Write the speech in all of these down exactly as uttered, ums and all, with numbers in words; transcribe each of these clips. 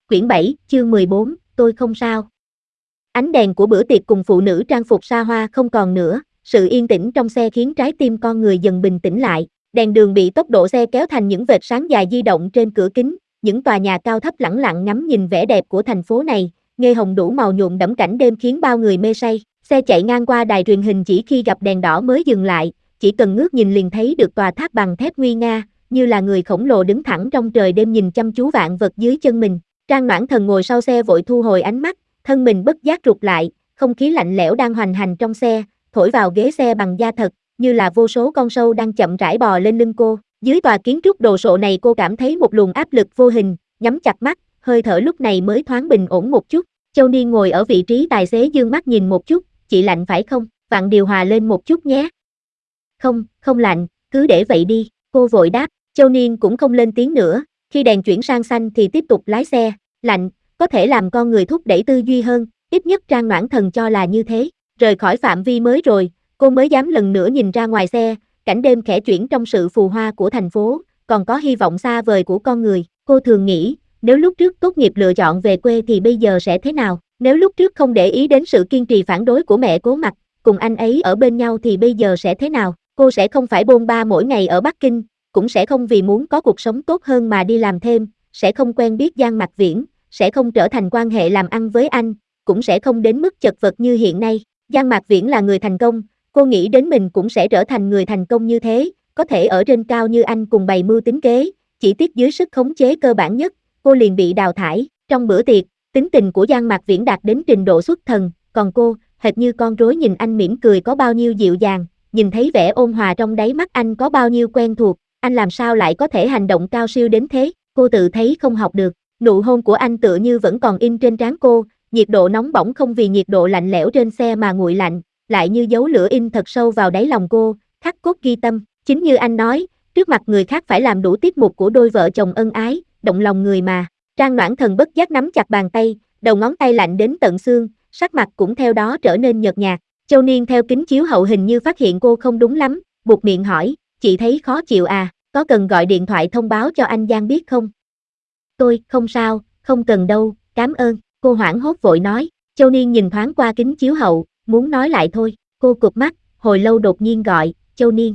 Quyển bảy, chương mười bốn, tôi không sao. Ánh đèn của bữa tiệc cùng phụ nữ trang phục xa hoa không còn nữa, sự yên tĩnh trong xe khiến trái tim con người dần bình tĩnh lại. Đèn đường bị tốc độ xe kéo thành những vệt sáng dài di động trên cửa kính, những tòa nhà cao thấp lẳng lặng ngắm nhìn vẻ đẹp của thành phố này, nghe hồng đủ màu nhuộm đẫm cảnh đêm khiến bao người mê say. Xe chạy ngang qua đài truyền hình chỉ khi gặp đèn đỏ mới dừng lại, chỉ cần ngước nhìn liền thấy được tòa tháp bằng thép nguy nga, như là người khổng lồ đứng thẳng trong trời đêm nhìn chăm chú vạn vật dưới chân mình. Trang Noãn Thần ngồi sau xe vội thu hồi ánh mắt, thân mình bất giác rụt lại, không khí lạnh lẽo đang hoành hành trong xe, thổi vào ghế xe bằng da thật, như là vô số con sâu đang chậm rãi bò lên lưng cô. Dưới tòa kiến trúc đồ sộ này cô cảm thấy một luồng áp lực vô hình, nhắm chặt mắt, hơi thở lúc này mới thoáng bình ổn một chút. Châu Niên ngồi ở vị trí tài xế dương mắt nhìn một chút, chị lạnh phải không, vặn điều hòa lên một chút nhé. Không, không lạnh, cứ để vậy đi, cô vội đáp. Châu Niên cũng không lên tiếng nữa, khi đèn chuyển sang xanh thì tiếp tục lái xe. Lạnh, có thể làm con người thúc đẩy tư duy hơn, ít nhất Trang Noãn Thần cho là như thế. Rời khỏi phạm vi mới rồi, cô mới dám lần nữa nhìn ra ngoài xe, cảnh đêm khẽ chuyển trong sự phù hoa của thành phố, còn có hy vọng xa vời của con người. Cô thường nghĩ, nếu lúc trước tốt nghiệp lựa chọn về quê thì bây giờ sẽ thế nào? Nếu lúc trước không để ý đến sự kiên trì phản đối của mẹ Cố Mặc, cùng anh ấy ở bên nhau thì bây giờ sẽ thế nào? Cô sẽ không phải bôn ba mỗi ngày ở Bắc Kinh, cũng sẽ không vì muốn có cuộc sống tốt hơn mà đi làm thêm, sẽ không quen biết Giang Mặc Viễn, sẽ không trở thành quan hệ làm ăn với anh, cũng sẽ không đến mức chật vật như hiện nay. Giang Mặc Viễn là người thành công, cô nghĩ đến mình cũng sẽ trở thành người thành công như thế, có thể ở trên cao như anh cùng bày mưu tính kế, chỉ tiếc dưới sức khống chế cơ bản nhất, cô liền bị đào thải. Trong bữa tiệc, tính tình của Giang Mặc Viễn đạt đến trình độ xuất thần, còn cô, hệt như con rối nhìn anh mỉm cười có bao nhiêu dịu dàng, nhìn thấy vẻ ôn hòa trong đáy mắt anh có bao nhiêu quen thuộc, anh làm sao lại có thể hành động cao siêu đến thế, cô tự thấy không học được. Nụ hôn của anh tựa như vẫn còn in trên trán cô, nhiệt độ nóng bỏng không vì nhiệt độ lạnh lẽo trên xe mà nguội lạnh, lại như dấu lửa in thật sâu vào đáy lòng cô, khắc cốt ghi tâm. Chính như anh nói, trước mặt người khác phải làm đủ tiết mục của đôi vợ chồng ân ái, động lòng người mà. Trang Noãn Thần bất giác nắm chặt bàn tay, đầu ngón tay lạnh đến tận xương, sắc mặt cũng theo đó trở nên nhợt nhạt. Châu Niên theo kính chiếu hậu hình như phát hiện cô không đúng lắm, buột miệng hỏi, chị thấy khó chịu à, có cần gọi điện thoại thông báo cho anh Giang biết không? Tôi, không sao, không cần đâu, cảm ơn, cô hoảng hốt vội nói. Châu Niên nhìn thoáng qua kính chiếu hậu, muốn nói lại thôi, cô cụp mắt, hồi lâu đột nhiên gọi, Châu Niên.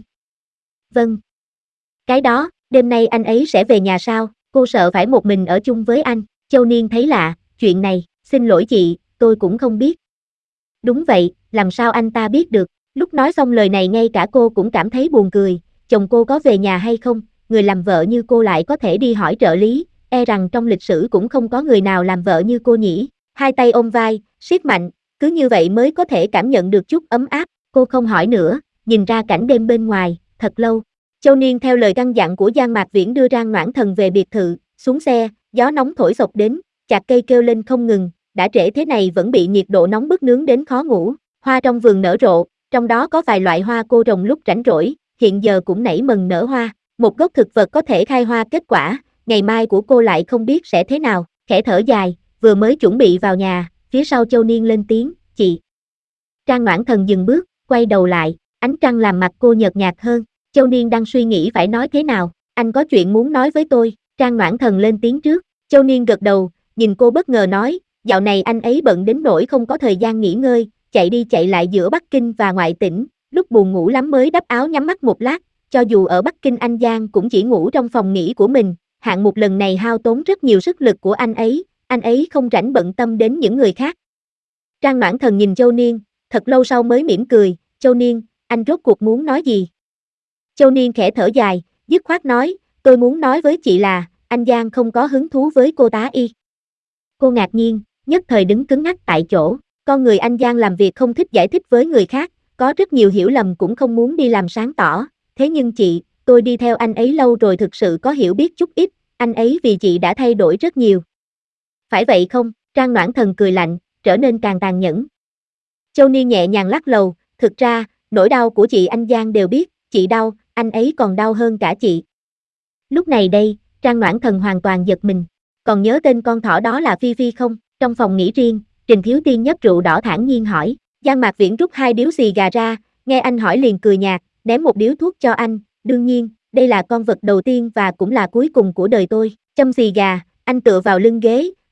Vâng. Cái đó, đêm nay anh ấy sẽ về nhà sao, cô sợ phải một mình ở chung với anh. Châu Niên thấy lạ, chuyện này, xin lỗi chị, tôi cũng không biết. Đúng vậy, làm sao anh ta biết được? Lúc nói xong lời này ngay cả cô cũng cảm thấy buồn cười, chồng cô có về nhà hay không, người làm vợ như cô lại có thể đi hỏi trợ lý, e rằng trong lịch sử cũng không có người nào làm vợ như cô nhỉ. Hai tay ôm vai, siết mạnh, cứ như vậy mới có thể cảm nhận được chút ấm áp. Cô không hỏi nữa, nhìn ra cảnh đêm bên ngoài, thật lâu. Châu Niên theo lời căn dặn của Giang Mạc Viễn đưa Trang Noãn Thần về biệt thự, xuống xe, gió nóng thổi xộc đến, chạc cây kêu lên không ngừng, đã trễ thế này vẫn bị nhiệt độ nóng bức nướng đến khó ngủ. Hoa trong vườn nở rộ, trong đó có vài loại hoa cô trồng lúc rảnh rỗi, hiện giờ cũng nảy mầm nở hoa. Một gốc thực vật có thể khai hoa kết quả, ngày mai của cô lại không biết sẽ thế nào. Khẽ thở dài, vừa mới chuẩn bị vào nhà, phía sau Châu Niên lên tiếng, chị. Trang Noãn Thần dừng bước, quay đầu lại, ánh trăng làm mặt cô nhợt nhạt hơn. Châu Niên đang suy nghĩ phải nói thế nào, anh có chuyện muốn nói với tôi. Trang Noãn Thần lên tiếng trước. Châu Niên gật đầu, nhìn cô bất ngờ nói, dạo này anh ấy bận đến nỗi không có thời gian nghỉ ngơi, chạy đi chạy lại giữa Bắc Kinh và ngoại tỉnh, lúc buồn ngủ lắm mới đắp áo nhắm mắt một lát, cho dù ở Bắc Kinh anh Giang cũng chỉ ngủ trong phòng nghỉ của mình, hạng mục lần này hao tốn rất nhiều sức lực của anh ấy, anh ấy không rảnh bận tâm đến những người khác. Trang Noãn Thần nhìn Châu Niên, thật lâu sau mới mỉm cười, Châu Niên, anh rốt cuộc muốn nói gì? Châu Niên khẽ thở dài, dứt khoát nói, tôi muốn nói với chị là, anh Giang không có hứng thú với cô tá y. Cô ngạc nhiên, nhất thời đứng cứng ngắc tại chỗ, con người anh Giang làm việc không thích giải thích với người khác, có rất nhiều hiểu lầm cũng không muốn đi làm sáng tỏ, thế nhưng chị, tôi đi theo anh ấy lâu rồi thực sự có hiểu biết chút ít, anh ấy vì chị đã thay đổi rất nhiều. Phải vậy không? Trang Noãn Thần cười lạnh, trở nên càng tàn nhẫn. Châu Niên nhẹ nhàng lắc đầu, thực ra, nỗi đau của chị anh Giang đều biết, chị đau, anh ấy còn đau hơn cả chị. Lúc này đây, Trang Noãn Thần hoàn toàn giật mình, còn nhớ tên con thỏ đó là Phi Phi không? Trong phòng nghỉ riêng, Trình Thiếu Tiên nhấp rượu đỏ thản nhiên hỏi, Giang Mạc Viễn rút hai điếu xì gà ra, nghe anh hỏi liền cười nhạt, ném một điếu thuốc cho anh, đương nhiên, đây là con vật đầu tiên và cũng là cuối cùng của đời tôi. Châm xì gà, anh tựa vào lưng ghế,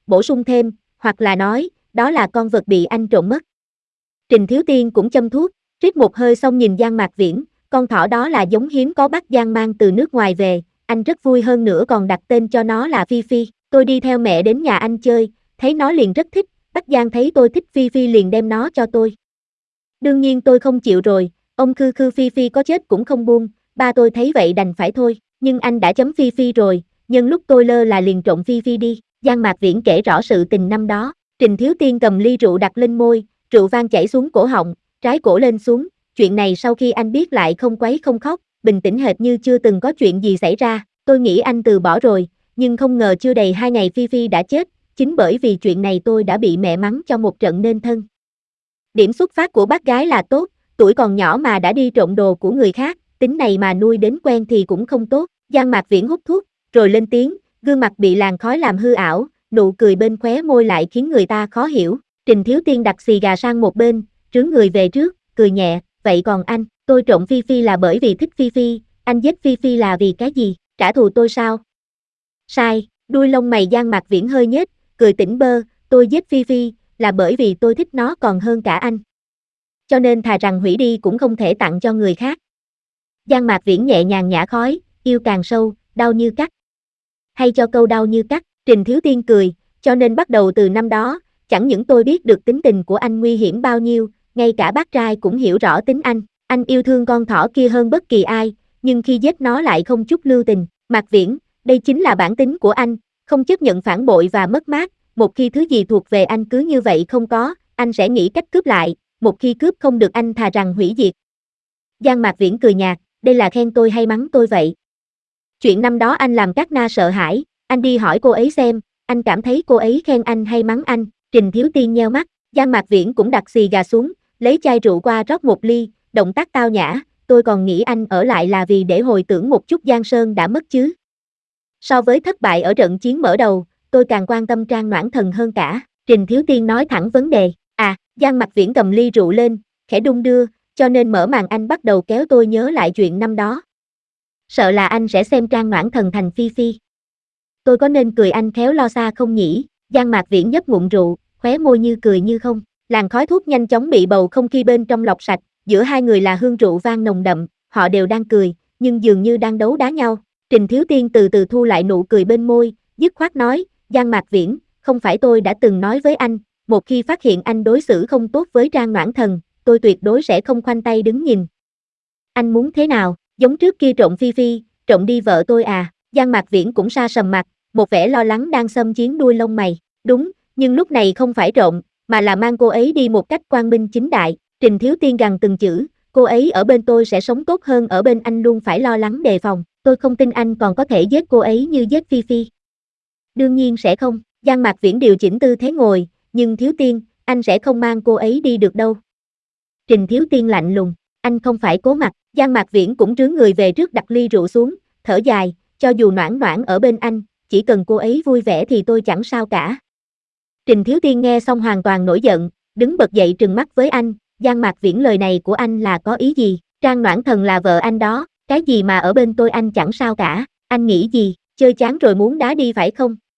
bổ sung thêm, hoặc là nói, đó là con vật bị anh trộm mất. Trình Thiếu Tiên cũng châm thuốc, rít một hơi xong nhìn Giang Mạc Viễn, con thỏ đó là giống hiếm có bác Giang mang từ nước ngoài về, anh rất vui hơn nữa còn đặt tên cho nó là Phi Phi, tôi đi theo mẹ đến nhà anh chơi, thấy nó liền rất thích, bác Giang thấy tôi thích Phi Phi liền đem nó cho tôi. Đương nhiên tôi không chịu rồi, ông khư khư Phi Phi có chết cũng không buông, ba tôi thấy vậy đành phải thôi, nhưng anh đã chấm Phi Phi rồi, nhân lúc tôi lơ là liền trộm Phi Phi đi, Giang Mạc Viễn kể rõ sự tình năm đó, Trình Thiếu Tiên cầm ly rượu đặt lên môi, rượu vang chảy xuống cổ họng, trái cổ lên xuống, chuyện này sau khi anh biết lại không quấy không khóc, bình tĩnh hệt như chưa từng có chuyện gì xảy ra, tôi nghĩ anh từ bỏ rồi, nhưng không ngờ chưa đầy hai ngày Phi Phi đã chết, chính bởi vì chuyện này tôi đã bị mẹ mắng cho một trận nên thân. Điểm xuất phát của bác gái là tốt, tuổi còn nhỏ mà đã đi trộm đồ của người khác, tính này mà nuôi đến quen thì cũng không tốt, Giang Mạc Viễn hút thuốc, rồi lên tiếng, gương mặt bị làn khói làm hư ảo, nụ cười bên khóe môi lại khiến người ta khó hiểu, Trình Thiếu Tiên đặt xì gà sang một bên, trướng người về trước, cười nhẹ, vậy còn anh, tôi trộm Phi Phi là bởi vì thích Phi Phi, anh giết Phi Phi là vì cái gì, trả thù tôi sao? Sai, đuôi lông mày Giang Mạc Viễn hơi nhếch, cười tỉnh bơ, tôi giết Phi Phi, là bởi vì tôi thích nó còn hơn cả anh. Cho nên thà rằng hủy đi cũng không thể tặng cho người khác. Giang Mạc Viễn nhẹ nhàng nhả khói, yêu càng sâu, đau như cắt. Hay cho câu đau như cắt, Trình Thiếu Tiên cười, cho nên bắt đầu từ năm đó, chẳng những tôi biết được tính tình của anh nguy hiểm bao nhiêu, ngay cả bác trai cũng hiểu rõ tính anh, anh yêu thương con thỏ kia hơn bất kỳ ai, nhưng khi giết nó lại không chút lưu tình, Mạc Viễn, đây chính là bản tính của anh, không chấp nhận phản bội và mất mát, một khi thứ gì thuộc về anh cứ như vậy không có, anh sẽ nghĩ cách cướp lại, một khi cướp không được anh thà rằng hủy diệt. Giang Mạc Viễn cười nhạt, đây là khen tôi hay mắng tôi vậy? Chuyện năm đó anh làm Cát Na sợ hãi, anh đi hỏi cô ấy xem, anh cảm thấy cô ấy khen anh hay mắng anh, Trình Thiếu Tiên nheo mắt, Giang Mạc Viễn cũng đặt xì gà xuống, lấy chai rượu qua rót một ly, động tác tao nhã, tôi còn nghĩ anh ở lại là vì để hồi tưởng một chút Giang Sơn đã mất chứ. So với thất bại ở trận chiến mở đầu, tôi càng quan tâm Trang Noãn Thần hơn cả, Trình Thiếu Tiên nói thẳng vấn đề, à, Giang Mạc Viễn cầm ly rượu lên, khẽ đung đưa, cho nên mở màn anh bắt đầu kéo tôi nhớ lại chuyện năm đó. Sợ là anh sẽ xem Trang Noãn Thần thành Phi Phi. Tôi có nên cười anh khéo lo xa không nhỉ? Giang Mạc Viễn nhấp ngụm rượu, khóe môi như cười như không, làn khói thuốc nhanh chóng bị bầu không khí bên trong lọc sạch, giữa hai người là hương rượu vang nồng đậm, họ đều đang cười, nhưng dường như đang đấu đá nhau. Trình Thiếu Tiên từ từ thu lại nụ cười bên môi, dứt khoát nói, Giang Mạc Viễn, không phải tôi đã từng nói với anh, một khi phát hiện anh đối xử không tốt với Trang Noãn Thần, tôi tuyệt đối sẽ không khoanh tay đứng nhìn. Anh muốn thế nào, giống trước kia trộm Phi Phi, trộm đi vợ tôi à? Giang Mạc Viễn cũng sa sầm mặt, một vẻ lo lắng đang xâm chiếm đuôi lông mày, đúng, nhưng lúc này không phải trộm, mà là mang cô ấy đi một cách quang minh chính đại, Trình Thiếu Tiên gằn từng chữ, cô ấy ở bên tôi sẽ sống tốt hơn ở bên anh luôn phải lo lắng đề phòng, tôi không tin anh còn có thể giết cô ấy như giết Phi Phi. Đương nhiên sẽ không, Giang Mạc Viễn điều chỉnh tư thế ngồi, nhưng Thiếu Tiên, anh sẽ không mang cô ấy đi được đâu. Trình Thiếu Tiên lạnh lùng, anh không phải cố mặt, Giang Mạc Viễn cũng trướng người về trước đặt ly rượu xuống, thở dài, cho dù Noãn Noãn ở bên anh, chỉ cần cô ấy vui vẻ thì tôi chẳng sao cả. Trình Thiếu Tiên nghe xong hoàn toàn nổi giận, đứng bật dậy trừng mắt với anh, Giang Mạc Viễn lời này của anh là có ý gì, Trang Noãn Thần là vợ anh đó, cái gì mà ở bên tôi anh chẳng sao cả, anh nghĩ gì, chơi chán rồi muốn đá đi phải không?